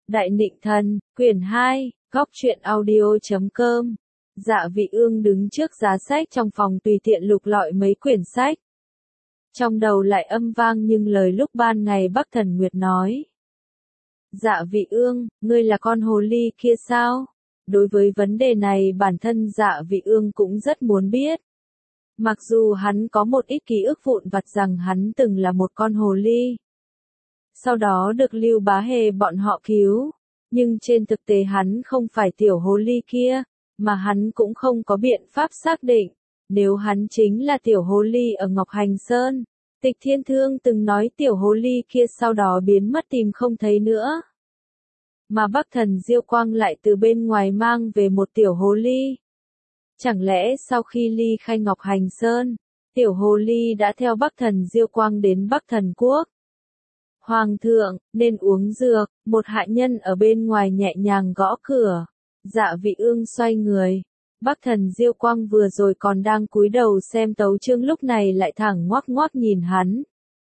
Đại Nịnh Thần, quyển 2, góc truyện audio.com. Dạ Vị Ương đứng trước giá sách trong phòng tùy tiện lục lọi mấy quyển sách. Trong đầu lại âm vang nhưng lời lúc ban ngày Bắc Thần Nguyệt nói. Dạ Vị Ương, ngươi là con hồ ly kia sao? Đối với vấn đề này bản thân Dạ Vị Ương cũng rất muốn biết. Mặc dù hắn có một ít ký ức vụn vặt rằng hắn từng là một con hồ ly. Sau đó được Lưu Bá Hề bọn họ cứu. Nhưng trên thực tế hắn không phải tiểu hồ ly kia, mà hắn cũng không có biện pháp xác định. Nếu hắn chính là tiểu hồ ly ở Ngọc Hành Sơn, Tịch Thiên Thương từng nói tiểu hồ ly kia sau đó biến mất tìm không thấy nữa. Mà Bắc Thần Diêu Quang lại từ bên ngoài mang về một tiểu hồ ly. Chẳng lẽ sau khi ly khai Ngọc Hành Sơn, tiểu hồ ly đã theo Bắc Thần Diêu Quang đến Bắc Thần Quốc? Hoàng thượng, nên uống dược, một hạ nhân ở bên ngoài nhẹ nhàng gõ cửa. Dạ Vị Ương xoay người. Bắc Thần Diêu Quang vừa rồi còn đang cúi đầu xem tấu chương lúc này lại thẳng ngoác ngoác nhìn hắn.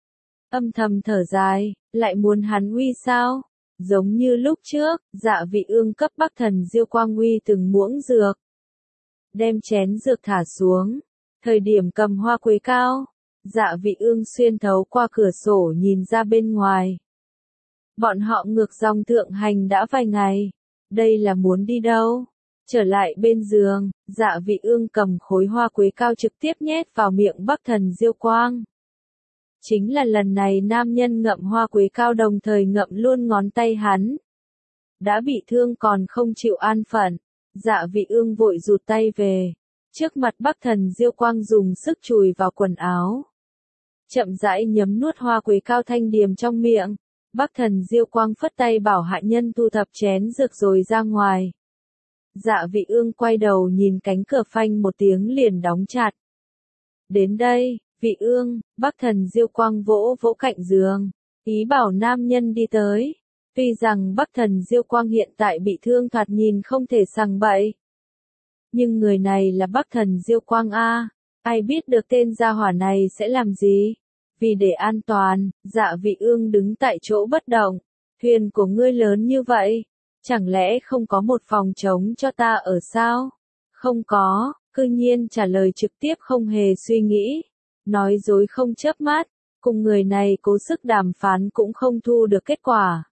Âm thầm thở dài, lại muốn hắn uy sao? Giống như lúc trước, Dạ Vị Ương cấp Bắc Thần Diêu Quang uy từng muỗng dược. Đem chén dược thả xuống. Thời điểm cầm hoa quế cao. Dạ Vị Ương xuyên thấu qua cửa sổ nhìn ra bên ngoài. Bọn họ ngược dòng thượng hành đã vài ngày. Đây là muốn đi đâu? Trở lại bên giường, Dạ Vị Ương cầm khối hoa quế cao trực tiếp nhét vào miệng Bắc Thần Diêu Quang. Chính là lần này nam nhân ngậm hoa quế cao đồng thời ngậm luôn ngón tay hắn. Đã bị thương còn không chịu an phận. Dạ Vị Ương vội rụt tay về. Trước mặt Bắc Thần Diêu Quang dùng sức chùi vào quần áo. Chậm rãi nhấm nuốt hoa quế cao thanh điềm trong miệng. Bắc Thần Diêu Quang phất tay bảo hạ nhân thu thập chén dược rồi ra ngoài. Dạ Vị Ương quay đầu nhìn cánh cửa phanh một tiếng liền đóng chặt. Đến đây, Vị Ương, Bắc Thần Diêu Quang vỗ vỗ cạnh giường, ý bảo nam nhân đi tới. Tuy rằng Bắc Thần Diêu Quang hiện tại bị thương thoạt nhìn không thể sằng bậy. Nhưng người này là Bắc Thần Diêu Quang a, ai biết được tên gia hỏa này sẽ làm gì? Vì để an toàn, Dạ Vị Ương đứng tại chỗ bất động. Thuyền của ngươi lớn như vậy, chẳng lẽ không có một phòng trống cho ta ở sao? Không có, cư nhiên trả lời trực tiếp không hề suy nghĩ. Nói dối không chớp mắt, cùng người này cố sức đàm phán cũng không thu được kết quả.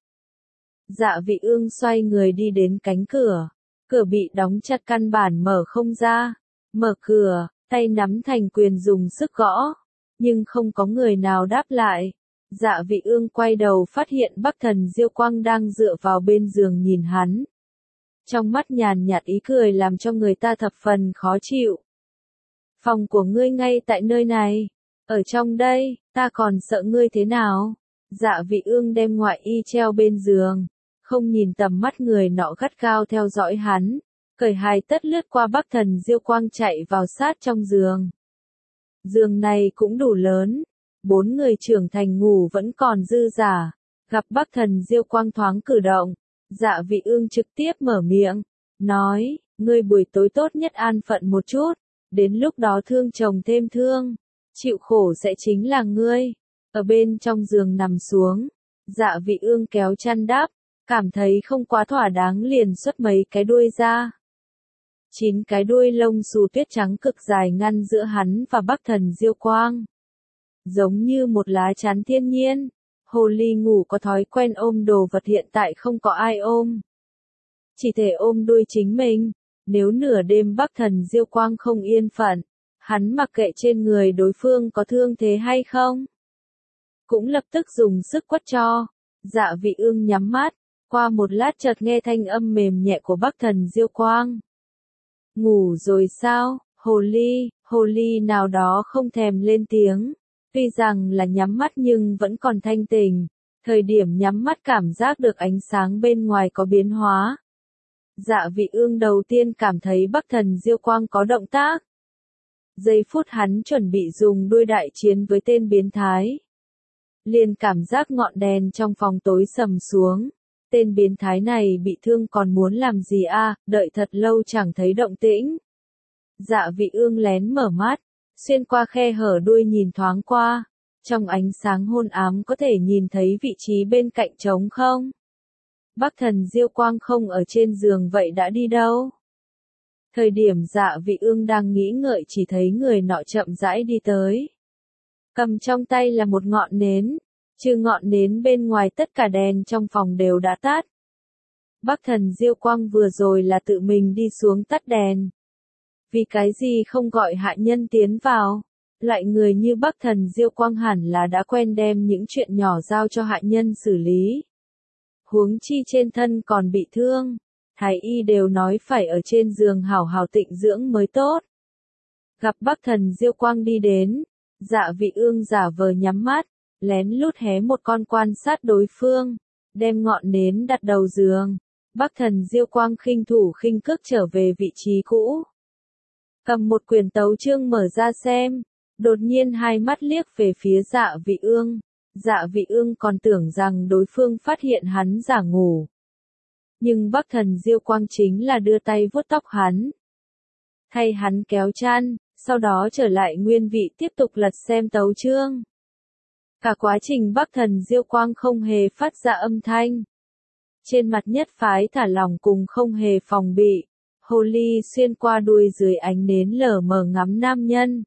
Dạ Vị Ương xoay người đi đến cánh cửa. Cửa bị đóng chặt căn bản mở không ra. Mở cửa, tay nắm thành quyền dùng sức gõ. Nhưng không có người nào đáp lại. Dạ Vị Ương quay đầu phát hiện Bắc Thần Diêu Quang đang dựa vào bên giường nhìn hắn. Trong mắt nhàn nhạt ý cười làm cho người ta thập phần khó chịu. Phòng của ngươi ngay tại nơi này. Ở trong đây, ta còn sợ ngươi thế nào? Dạ Vị Ương đem ngoại y treo bên giường. Không nhìn tầm mắt người nọ gắt gao theo dõi hắn. Cởi hài tất lướt qua Bắc Thần Diêu Quang chạy vào sát trong giường. Giường này cũng đủ lớn. 4 người trưởng thành ngủ vẫn còn dư giả. Gặp Bắc Thần Diêu Quang thoáng cử động. Dạ Vị Ương trực tiếp mở miệng. Nói, ngươi buổi tối tốt nhất an phận một chút. Đến lúc đó thương chồng thêm thương. Chịu khổ sẽ chính là ngươi. Ở bên trong giường nằm xuống. Dạ Vị Ương kéo chăn đắp. Cảm thấy không quá thỏa đáng liền xuất mấy cái đuôi ra. 9 cái đuôi lông xù tuyết trắng cực dài ngăn giữa hắn và Bắc Thần Diêu Quang. Giống như một lá chắn thiên nhiên. Hồ ly ngủ có thói quen ôm đồ vật hiện tại không có ai ôm. Chỉ thể ôm đuôi chính mình. Nếu nửa đêm Bắc Thần Diêu Quang không yên phận, hắn mặc kệ trên người đối phương có thương thế hay không. Cũng lập tức dùng sức quất cho. Dạ Vị Ương nhắm mắt. Qua một lát chợt nghe thanh âm mềm nhẹ của Bắc Thần Diêu Quang. Ngủ rồi sao, hồ ly nào đó không thèm lên tiếng. Tuy rằng là nhắm mắt nhưng vẫn còn thanh tỉnh. Thời điểm nhắm mắt cảm giác được ánh sáng bên ngoài có biến hóa. Dạ Vị Ương đầu tiên cảm thấy Bắc Thần Diêu Quang có động tác. Giây phút hắn chuẩn bị dùng đuôi đại chiến với tên biến thái. Liền cảm giác ngọn đèn trong phòng tối sầm xuống. Tên biến thái này bị thương còn muốn làm gì a? Đợi thật lâu chẳng thấy động tĩnh. Dạ Vị Ương lén mở mắt, xuyên qua khe hở đuôi nhìn thoáng qua. Trong ánh sáng hôn ám có thể nhìn thấy vị trí bên cạnh trống không? Bắc Thần Diêu Quang không ở trên giường vậy đã đi đâu? Thời điểm Dạ Vị Ương đang nghĩ ngợi chỉ thấy người nọ chậm rãi đi tới. Cầm trong tay là một ngọn nến, trừ ngọn nến bên ngoài tất cả đèn trong phòng đều đã tắt. Bắc Thần Diêu Quang vừa rồi là tự mình đi xuống tắt đèn. Vì cái gì không gọi hạ nhân tiến vào? Loại người như Bắc Thần Diêu Quang hẳn là đã quen đem những chuyện nhỏ giao cho hạ nhân xử lý. Huống chi trên thân còn bị thương, thái y đều nói phải ở trên giường hảo hảo tịnh dưỡng mới tốt. Gặp Bắc Thần Diêu Quang đi đến, Dạ Vị Ương giả vờ nhắm mắt, lén lút hé một con quan sát đối phương, đem ngọn nến đặt đầu giường. Bắc Thần Diêu Quang khinh thủ khinh cước trở về vị trí cũ. Cầm một quyển tấu chương mở ra xem, đột nhiên hai mắt liếc về phía Dạ Vị Ương. Dạ Vị Ương còn tưởng rằng đối phương phát hiện hắn giả ngủ. Nhưng Bắc Thần Diêu Quang chính là đưa tay vuốt tóc hắn, thay hắn kéo chăn, sau đó trở lại nguyên vị tiếp tục lật xem tấu chương. Cả quá trình Bắc Thần Diêu Quang không hề phát ra âm thanh. Trên mặt nhất phái thả lỏng cùng không hề phòng bị, hồ ly xuyên qua đuôi dưới ánh nến lờ mờ ngắm nam nhân.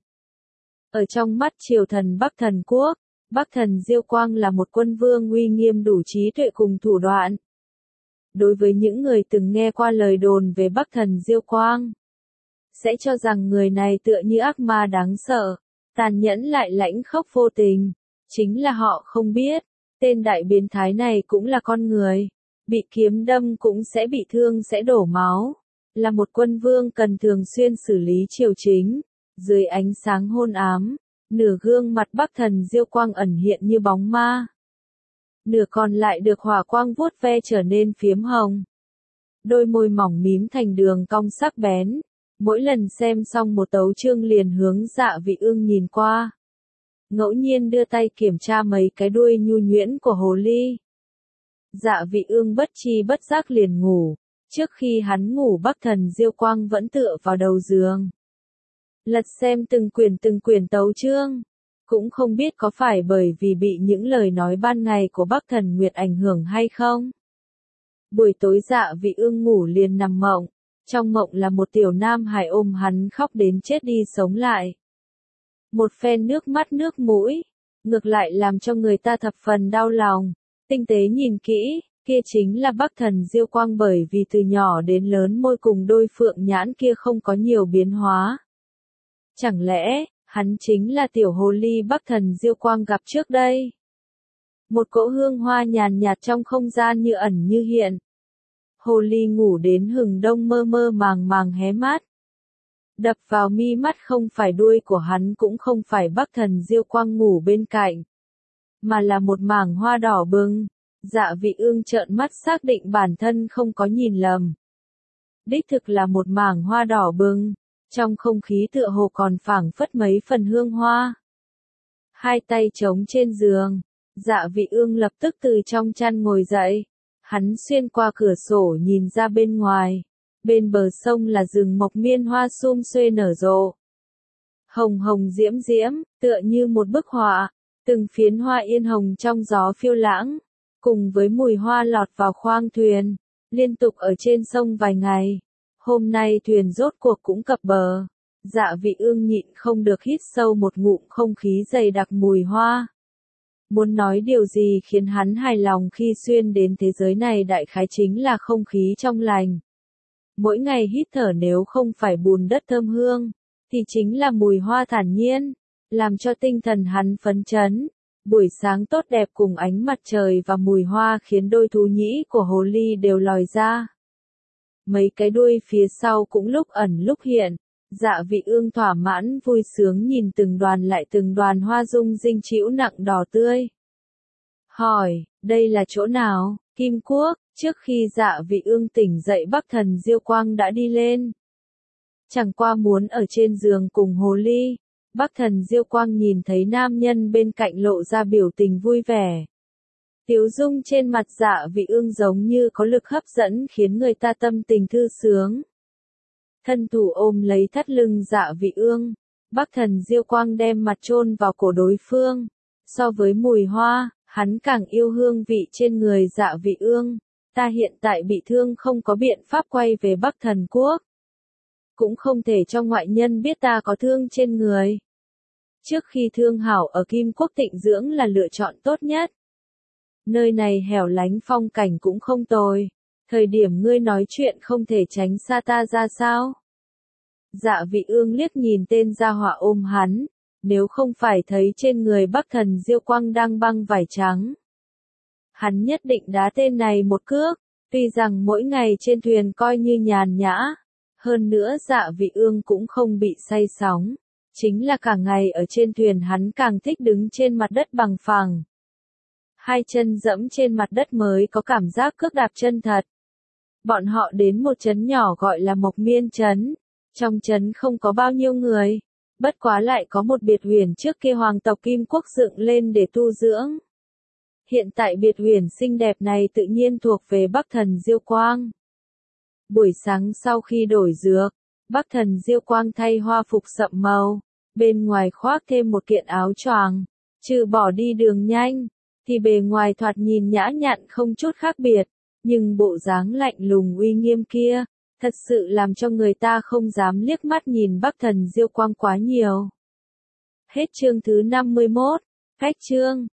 Ở trong mắt triều thần Bắc Thần Quốc, Bắc Thần Diêu Quang là một quân vương uy nghiêm đủ trí tuệ cùng thủ đoạn. Đối với những người từng nghe qua lời đồn về Bắc Thần Diêu Quang, sẽ cho rằng người này tựa như ác ma đáng sợ, tàn nhẫn lại lãnh khốc vô tình. Chính là họ không biết, tên đại biến thái này cũng là con người, bị kiếm đâm cũng sẽ bị thương sẽ đổ máu, là một quân vương cần thường xuyên xử lý triều chính. Dưới ánh sáng hôn ám, nửa gương mặt Bắc Thần Diêu Quang ẩn hiện như bóng ma, nửa còn lại được hỏa quang vuốt ve trở nên phiếm hồng. Đôi môi mỏng mím thành đường cong sắc bén, mỗi lần xem xong một tấu chương liền hướng Dạ Vị Ương nhìn qua. Ngẫu nhiên đưa tay kiểm tra mấy cái đuôi nhu nhuyễn của hồ ly. Dạ Vị Ương bất tri bất giác liền ngủ, trước khi hắn ngủ Bắc Thần Diêu Quang vẫn tựa vào đầu giường, lật xem từng quyển tấu chương. Cũng không biết có phải bởi vì bị những lời nói ban ngày của Bắc Thần Nguyệt ảnh hưởng hay không. Buổi tối Dạ Vị Ương ngủ liền nằm mộng, trong mộng là một tiểu nam hài ôm hắn khóc đến chết đi sống lại. Một phen nước mắt nước mũi, ngược lại làm cho người ta thập phần đau lòng. Tinh tế nhìn kỹ, kia chính là Bắc Thần Diêu Quang, bởi vì từ nhỏ đến lớn môi cùng đôi phượng nhãn kia không có nhiều biến hóa. Chẳng lẽ, hắn chính là tiểu hồ ly Bắc Thần Diêu Quang gặp trước đây? Một cỗ hương hoa nhàn nhạt trong không gian như ẩn như hiện. Hồ ly ngủ đến hừng đông mơ mơ màng màng hé mắt. Đập vào mi mắt không phải đuôi của hắn cũng không phải Bắc Thần Diêu Quang ngủ bên cạnh, mà là một mảng hoa đỏ bừng. Dạ Vị Ương trợn mắt xác định bản thân không có nhìn lầm. Đích thực là một mảng hoa đỏ bừng, trong không khí tựa hồ còn phảng phất mấy phần hương hoa. Hai tay chống trên giường, Dạ Vị Ương lập tức từ trong chăn ngồi dậy. Hắn xuyên qua cửa sổ nhìn ra bên ngoài. Bên bờ sông là rừng mộc miên hoa sum xuê nở rộ. Hồng hồng diễm diễm, tựa như một bức họa. Từng phiến hoa yên hồng trong gió phiêu lãng, cùng với mùi hoa lọt vào khoang thuyền, liên tục ở trên sông vài ngày. Hôm nay thuyền rốt cuộc cũng cập bờ. Dạ Vị Ương nhịn không được hít sâu một ngụm không khí dày đặc mùi hoa. Muốn nói điều gì khiến hắn hài lòng khi xuyên đến thế giới này đại khái chính là không khí trong lành. Mỗi ngày hít thở nếu không phải bùn đất thơm hương, thì chính là mùi hoa thản nhiên, làm cho tinh thần hắn phấn chấn. Buổi sáng tốt đẹp cùng ánh mặt trời và mùi hoa khiến đôi thú nhĩ của hồ ly đều lòi ra. Mấy cái đuôi phía sau cũng lúc ẩn lúc hiện. Dạ Vị Ương thỏa mãn vui sướng nhìn từng đoàn lại từng đoàn hoa dung dinh chĩu nặng đỏ tươi. Hỏi, đây là chỗ nào? Kim Quốc. Trước khi Dạ Vị Ương tỉnh dậy Bắc Thần Diêu Quang đã đi lên. Chẳng qua muốn ở trên giường cùng hồ ly. Bắc Thần Diêu Quang nhìn thấy nam nhân bên cạnh lộ ra biểu tình vui vẻ. Tiếu dung trên mặt Dạ Vị Ương giống như có lực hấp dẫn khiến người ta tâm tình thư sướng. Thân thủ ôm lấy thắt lưng Dạ Vị Ương, Bắc Thần Diêu Quang đem mặt chôn vào cổ đối phương. So với mùi hoa, hắn càng yêu hương vị trên người Dạ Vị Ương. Ta hiện tại bị thương không có biện pháp quay về Bắc Thần Quốc. Cũng không thể cho ngoại nhân biết ta có thương trên người. Trước khi thương hảo ở Kim Quốc tịnh dưỡng là lựa chọn tốt nhất. Nơi này hẻo lánh phong cảnh cũng không tồi. Thời điểm ngươi nói chuyện không thể tránh xa ta ra sao? Dạ Vị Ương liếc nhìn tên gia hỏa ôm hắn. Nếu không phải thấy trên người Bắc Thần Diêu Quang đang băng vải trắng, hắn nhất định đá tên này một cước. Tuy rằng mỗi ngày trên thuyền coi như nhàn nhã, hơn nữa Dạ Vị Ương cũng không bị say sóng. Chính là cả ngày ở trên thuyền hắn càng thích đứng trên mặt đất bằng phẳng. Hai chân dẫm trên mặt đất mới có cảm giác cước đạp chân thật. Bọn họ đến một trấn nhỏ gọi là Mộc Miên Trấn. Trong trấn không có bao nhiêu người. Bất quá lại có một biệt huyền trước kia hoàng tộc Kim Quốc dựng lên để tu dưỡng. Hiện tại biệt huyền xinh đẹp này tự nhiên thuộc về Bắc Thần Diêu Quang. Buổi sáng sau khi đổi dược, Bắc Thần Diêu Quang thay hoa phục sậm màu, bên ngoài khoác thêm một kiện áo choàng, trừ bỏ đi đường nhanh, thì bề ngoài thoạt nhìn nhã nhặn không chút khác biệt, nhưng bộ dáng lạnh lùng uy nghiêm kia, thật sự làm cho người ta không dám liếc mắt nhìn Bắc Thần Diêu Quang quá nhiều. Hết chương thứ 51, cách chương.